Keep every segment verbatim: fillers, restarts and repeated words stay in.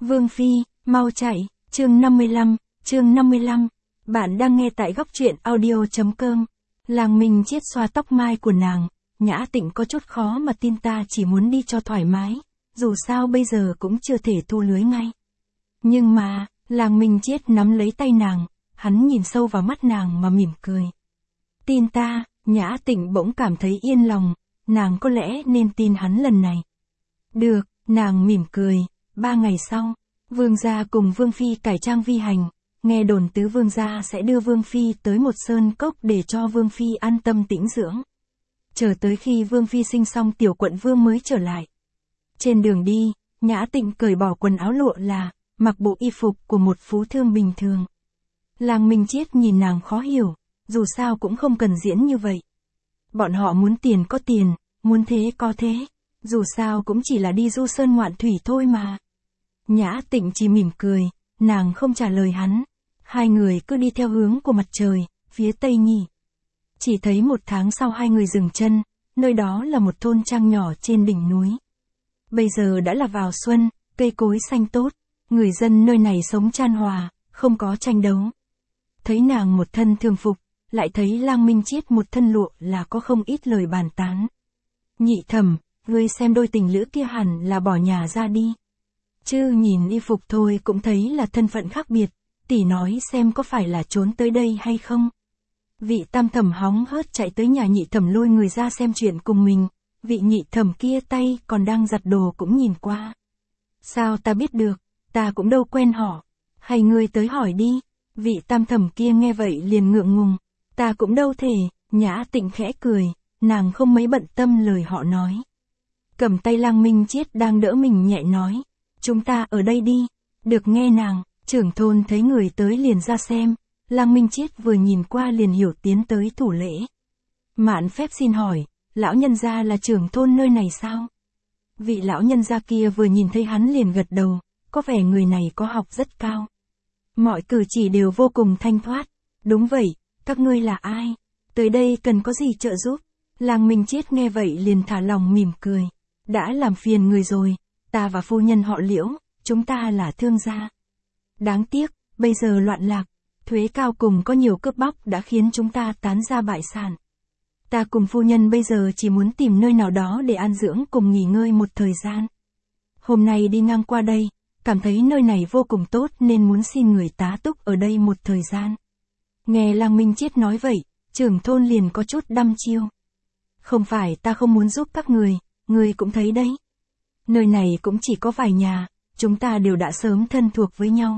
Vương Phi, mau chạy, chương năm mươi lăm, chương năm mươi lăm. Bạn đang nghe tại góc truyện audio chấm com. Làng Minh Chiết xoa tóc mai của nàng, Nhã Tịnh có chút khó mà tin ta chỉ muốn đi cho thoải mái, dù sao bây giờ cũng chưa thể thu lưới ngay. Nhưng mà, Làng Minh Chiết nắm lấy tay nàng, hắn nhìn sâu vào mắt nàng mà mỉm cười. Tin ta, Nhã Tịnh bỗng cảm thấy yên lòng, nàng có lẽ nên tin hắn lần này. Được, nàng mỉm cười. Ba ngày sau, Vương gia cùng Vương Phi cải trang vi hành, nghe đồn tứ Vương gia sẽ đưa Vương Phi tới một sơn cốc để cho Vương Phi an tâm tĩnh dưỡng. Chờ tới khi Vương Phi sinh xong tiểu quận vương mới trở lại. Trên đường đi, Nhã Tịnh cởi bỏ quần áo lụa là, mặc bộ y phục của một phú thương bình thường. Làng Minh Chiết nhìn nàng khó hiểu, dù sao cũng không cần diễn như vậy. Bọn họ muốn tiền có tiền, muốn thế có thế, dù sao cũng chỉ là đi du sơn ngoạn thủy thôi mà. Nhã Tịnh chỉ mỉm cười, nàng không trả lời hắn. Hai người cứ đi theo hướng của mặt trời, phía tây nhỉ. Chỉ thấy một tháng sau hai người dừng chân, nơi đó là một thôn trang nhỏ trên đỉnh núi. Bây giờ đã là vào xuân, cây cối xanh tốt, người dân nơi này sống chan hòa, không có tranh đấu. Thấy nàng một thân thường phục, lại thấy Lang Minh Chiết một thân lụa là có không ít lời bàn tán. Nhị thẩm, ngươi xem đôi tình lữ kia hẳn là bỏ nhà ra đi. Chứ nhìn y phục thôi cũng thấy là thân phận khác biệt, tỷ nói xem có phải là trốn tới đây hay không. Vị tam thẩm hóng hớt chạy tới nhà nhị thẩm lôi người ra xem chuyện cùng mình, vị nhị thẩm kia tay còn đang giặt đồ cũng nhìn qua. Sao ta biết được, ta cũng đâu quen họ, hay ngươi tới hỏi đi. Vị tam thẩm kia nghe vậy liền ngượng ngùng, ta cũng đâu thể. Nhã Tịnh khẽ cười, nàng không mấy bận tâm lời họ nói. Cầm tay Lang Minh Chiết đang đỡ mình nhẹ nói. Chúng ta ở đây đi. Được nghe nàng, trưởng thôn thấy người tới liền ra xem. Lang Minh Chiết vừa nhìn qua liền hiểu tiến tới thủ lễ. Mạn phép xin hỏi, lão nhân gia là trưởng thôn nơi này sao? Vị lão nhân gia kia vừa nhìn thấy hắn liền gật đầu, có vẻ người này có học rất cao. Mọi cử chỉ đều vô cùng thanh thoát. Đúng vậy, các ngươi là ai? Tới đây cần có gì trợ giúp? Lang Minh Chiết nghe vậy liền thả lòng mỉm cười. Đã làm phiền người rồi. Ta và phu nhân họ Liễu, chúng ta là thương gia. Đáng tiếc, bây giờ loạn lạc, thuế cao cùng có nhiều cướp bóc đã khiến chúng ta tán ra bại sản. Ta cùng phu nhân bây giờ chỉ muốn tìm nơi nào đó để an dưỡng cùng nghỉ ngơi một thời gian. Hôm nay đi ngang qua đây, cảm thấy nơi này vô cùng tốt nên muốn xin người tá túc ở đây một thời gian. Nghe Lang Minh Chiết nói vậy, trưởng thôn liền có chút đăm chiêu. Không phải ta không muốn giúp các người, người cũng thấy đấy. Nơi này cũng chỉ có vài nhà, chúng ta đều đã sớm thân thuộc với nhau.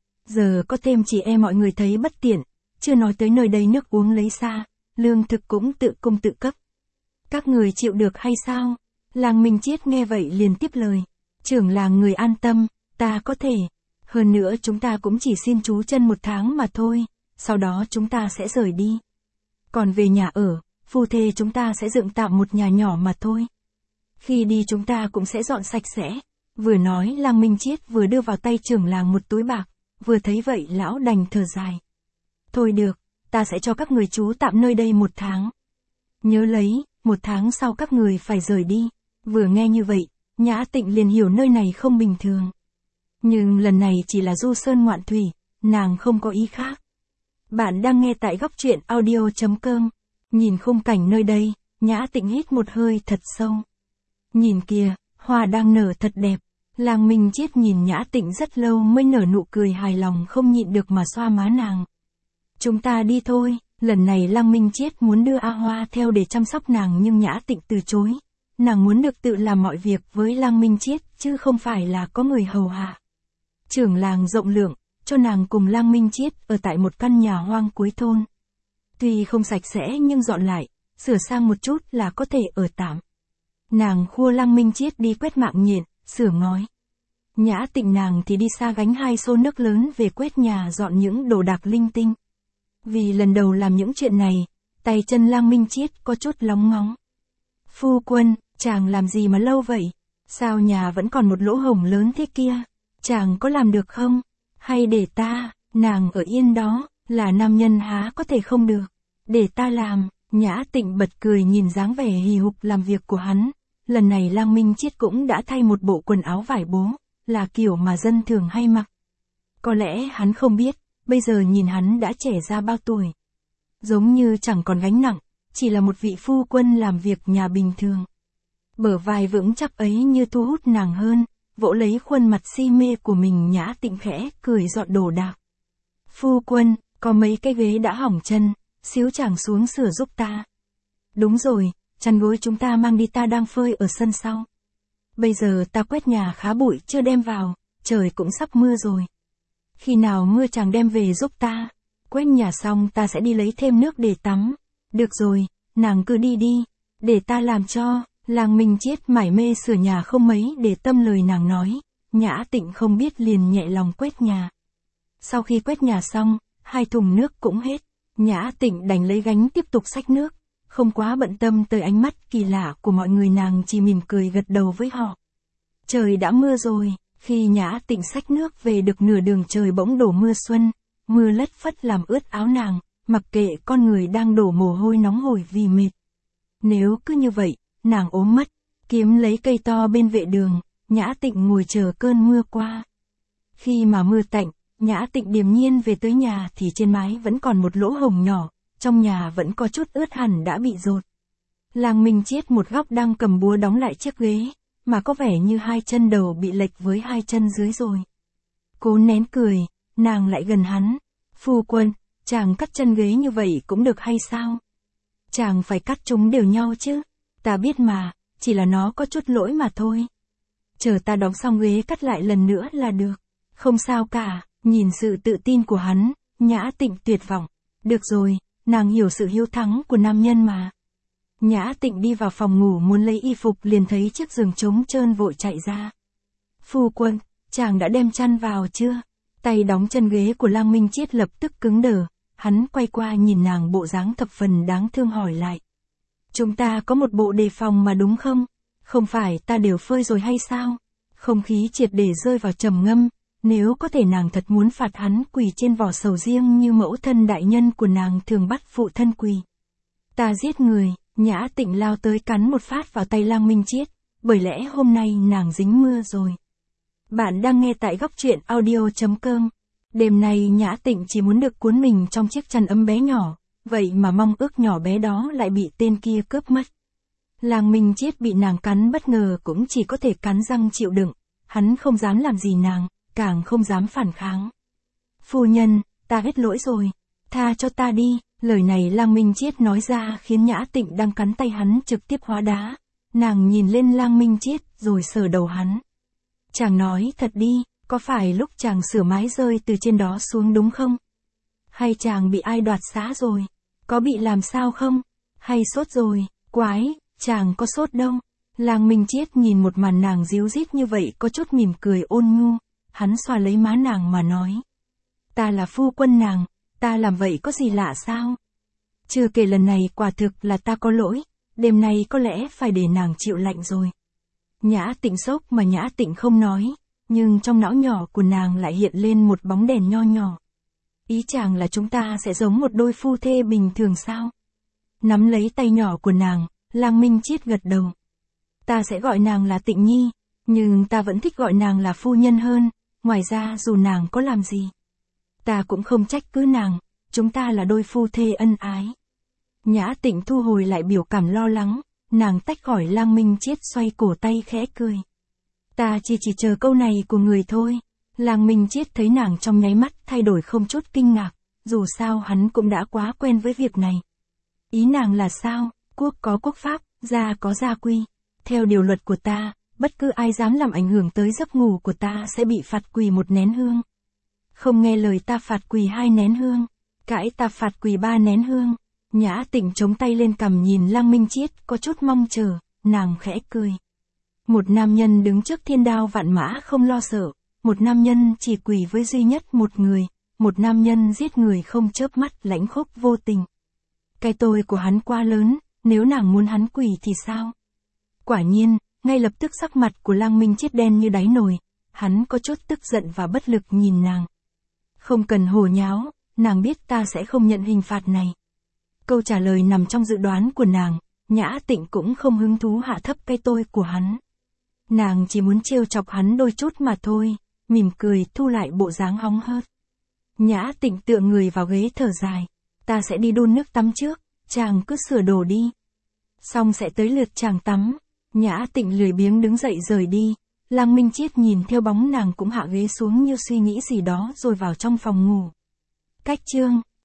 Giờ có thêm chị em mọi người thấy bất tiện, chưa nói tới nơi đây nước uống lấy xa, lương thực cũng tự cung tự cấp. Các người chịu được hay sao? Lang Minh Chiết nghe vậy liền tiếp lời. Trưởng làng người an tâm, ta có thể. Hơn nữa chúng ta cũng chỉ xin trú chân một tháng mà thôi, sau đó chúng ta sẽ rời đi. Còn về nhà ở, phu thê chúng ta sẽ dựng tạm một nhà nhỏ mà thôi. Khi đi chúng ta cũng sẽ dọn sạch sẽ. Vừa nói Lang Minh Chiết vừa đưa vào tay trưởng làng một túi bạc, vừa thấy vậy lão đành thở dài. Thôi được, ta sẽ cho các người trú tạm nơi đây một tháng. Nhớ lấy, một tháng sau các người phải rời đi. Vừa nghe như vậy, Nhã Tịnh liền hiểu nơi này không bình thường. Nhưng lần này chỉ là du sơn ngoạn thủy, nàng không có ý khác. Bạn đang nghe tại góc truyện audio chấm com. Nhìn khung cảnh nơi đây, Nhã Tịnh hít một hơi thật sâu. Nhìn kìa, hoa đang nở thật đẹp. Lang Minh Chiết nhìn Nhã Tịnh rất lâu mới nở nụ cười hài lòng không nhịn được mà xoa má nàng. Chúng ta đi thôi. Lần này Lang Minh Chiết muốn đưa A Hoa theo để chăm sóc nàng nhưng Nhã Tịnh từ chối. Nàng muốn được tự làm mọi việc với Lang Minh Chiết chứ không phải là có người hầu hạ. Trưởng làng rộng lượng, cho nàng cùng Lang Minh Chiết ở tại một căn nhà hoang cuối thôn. Tuy không sạch sẽ nhưng dọn lại, sửa sang một chút là có thể ở tạm. Nàng khua Lang Minh Chiết đi quét mạng nhện, sửa ngói. Nhã Tịnh nàng thì đi xa gánh hai xô nước lớn về quét nhà dọn những đồ đạc linh tinh. Vì lần đầu làm những chuyện này, tay chân Lang Minh Chiết có chút lóng ngóng. Phu quân, chàng làm gì mà lâu vậy? Sao nhà vẫn còn một lỗ hổng lớn thế kia? Chàng có làm được không? Hay để ta, nàng ở yên đó, là nam nhân há có thể không được. Để ta làm. Nhã Tịnh bật cười nhìn dáng vẻ hì hục làm việc của hắn. Lần này Lang Minh Chiết cũng đã thay một bộ quần áo vải bố, là kiểu mà dân thường hay mặc. Có lẽ hắn không biết, bây giờ nhìn hắn đã trẻ ra bao tuổi. Giống như chẳng còn gánh nặng, chỉ là một vị phu quân làm việc nhà bình thường. Bờ vai vững chắc ấy như thu hút nàng hơn, vỗ lấy khuôn mặt si mê của mình, Nhã Tịnh khẽ cười dọn đồ đạc. Phu quân, có mấy cái ghế đã hỏng chân, xíu chàng xuống sửa giúp ta. Đúng rồi, chăn gối chúng ta mang đi, ta đang phơi ở sân sau. Bây giờ ta quét nhà khá bụi chưa đem vào, trời cũng sắp mưa rồi. Khi nào mưa chàng đem về giúp ta. Quét nhà xong ta sẽ đi lấy thêm nước để tắm. Được rồi, nàng cứ đi đi, để ta làm cho. Làng Minh Chiết mải mê sửa nhà không mấy để tâm lời nàng nói, Nhã Tịnh không biết liền nhẹ lòng quét nhà. Sau khi quét nhà xong, hai thùng nước cũng hết, Nhã Tịnh đành lấy gánh tiếp tục xách nước, không quá bận tâm tới ánh mắt kỳ lạ của mọi người, nàng chỉ mỉm cười gật đầu với họ. Trời đã mưa rồi, khi Nhã Tịnh xách nước về được nửa đường trời bỗng đổ mưa xuân, mưa lất phất làm ướt áo nàng, mặc kệ con người đang đổ mồ hôi nóng hổi vì mệt. Nếu cứ như vậy, nàng ốm mất, kiếm lấy cây to bên vệ đường, Nhã Tịnh ngồi chờ cơn mưa qua. Khi mà mưa tạnh, Nhã Tịnh điềm nhiên về tới nhà thì trên mái vẫn còn một lỗ hổng nhỏ, trong nhà vẫn có chút ướt hẳn đã bị dột. Làng Minh Chiết một góc đang cầm búa đóng lại chiếc ghế, mà có vẻ như hai chân đầu bị lệch với hai chân dưới rồi. Cố nén cười, nàng lại gần hắn. Phu quân, chàng cắt chân ghế như vậy cũng được hay sao? Chàng phải cắt chúng đều nhau chứ. Ta biết mà, chỉ là nó có chút lỗi mà thôi. Chờ ta đóng xong ghế cắt lại lần nữa là được. Không sao cả, nhìn sự tự tin của hắn, Nhã Tịnh tuyệt vọng. Được rồi, nàng hiểu sự hiếu thắng của nam nhân mà. Nhã Tịnh đi vào phòng ngủ muốn lấy y phục liền thấy chiếc giường trống trơn vội chạy ra. Phu quân, chàng đã đem chăn vào chưa? Tay đóng chân ghế của Lăng Minh Chiết lập tức cứng đờ, hắn quay qua nhìn nàng bộ dáng thập phần đáng thương hỏi lại. Chúng ta có một bộ đề phòng mà đúng không? Không phải ta đều phơi rồi hay sao? Không khí triệt để rơi vào trầm ngâm, nếu có thể nàng thật muốn phạt hắn quỳ trên vỏ sầu riêng như mẫu thân đại nhân của nàng thường bắt phụ thân quỳ. Ta giết người, Nhã Tịnh lao tới cắn một phát vào tay Lăng Minh Chiết, bởi lẽ hôm nay nàng dính mưa rồi. Bạn đang nghe tại góc truyện audio chấm com. Đêm nay Nhã Tịnh chỉ muốn được cuốn mình trong chiếc chăn ấm bé nhỏ, vậy mà mong ước nhỏ bé đó lại bị tên kia cướp mất. Làng Minh Chiết bị nàng cắn bất ngờ cũng chỉ có thể cắn răng chịu đựng, hắn không dám làm gì nàng, càng không dám phản kháng. Phu nhân, ta hết lỗi rồi, tha cho ta đi. Lời này Lăng Minh Chiết nói ra khiến Nhã Tịnh đang cắn tay hắn trực tiếp hóa đá. Nàng nhìn lên Lăng Minh Chiết rồi sờ đầu hắn. Chàng nói thật đi, có phải lúc chàng sửa mái rơi từ trên đó xuống đúng không? Hay chàng bị ai đoạt xá rồi? Có bị làm sao không? Hay sốt rồi? Quái, chàng có sốt đâu. Lăng Minh Chiết nhìn một màn nàng díu dít như vậy có chút mỉm cười ôn nhu, hắn xoa lấy má nàng mà nói. Ta là phu quân nàng, ta làm vậy có gì lạ sao? Chưa kể lần này quả thực là ta có lỗi, đêm nay có lẽ phải để nàng chịu lạnh rồi. Nhã Tịnh sốc mà Nhã Tịnh không nói, nhưng trong não nhỏ của nàng lại hiện lên một bóng đèn nho nhỏ. Ý chàng là chúng ta sẽ giống một đôi phu thê bình thường sao? Nắm lấy tay nhỏ của nàng, Lăng Minh Chiết gật đầu. Ta sẽ gọi nàng là Tịnh Nhi, nhưng ta vẫn thích gọi nàng là phu nhân hơn, ngoài ra dù nàng có làm gì, ta cũng không trách cứ nàng, chúng ta là đôi phu thê ân ái. Nhã Tịnh thu hồi lại biểu cảm lo lắng, nàng tách khỏi Lăng Minh Chiết xoay cổ tay khẽ cười. Ta chỉ chỉ chờ câu này của người thôi. Lăng Minh Chiết thấy nàng trong nháy mắt thay đổi không chút kinh ngạc, dù sao hắn cũng đã quá quen với việc này. Ý nàng là sao? Quốc có quốc pháp, gia có gia quy. Theo điều luật của ta, bất cứ ai dám làm ảnh hưởng tới giấc ngủ của ta sẽ bị phạt quỳ một nén hương. Không nghe lời ta phạt quỳ hai nén hương, cãi ta phạt quỳ ba nén hương. Nhã Tịnh chống tay lên cằm nhìn Lăng Minh Chiết có chút mong chờ, nàng khẽ cười. Một nam nhân đứng trước thiên đao vạn mã không lo sợ, một nam nhân chỉ quỳ với duy nhất một người, một nam nhân giết người không chớp mắt lãnh khốc vô tình. Cái tôi của hắn quá lớn, nếu nàng muốn hắn quỳ thì sao? Quả nhiên, ngay lập tức sắc mặt của Lăng Minh Chiết đen như đáy nồi, hắn có chút tức giận và bất lực nhìn nàng. Không cần hồ nháo, nàng biết ta sẽ không nhận hình phạt này. Câu trả lời nằm trong dự đoán của nàng, Nhã Tịnh cũng không hứng thú hạ thấp cái tôi của hắn. Nàng chỉ muốn trêu chọc hắn đôi chút mà thôi, mỉm cười thu lại bộ dáng hóng hớt. Nhã Tịnh tựa người vào ghế thở dài. Ta sẽ đi đun nước tắm trước, chàng cứ sửa đồ đi. Xong sẽ tới lượt chàng tắm. Nhã Tịnh lười biếng đứng dậy rời đi. Lăng Minh Chiết nhìn theo bóng nàng cũng hạ ghế xuống như suy nghĩ gì đó rồi vào trong phòng ngủ. Cách chương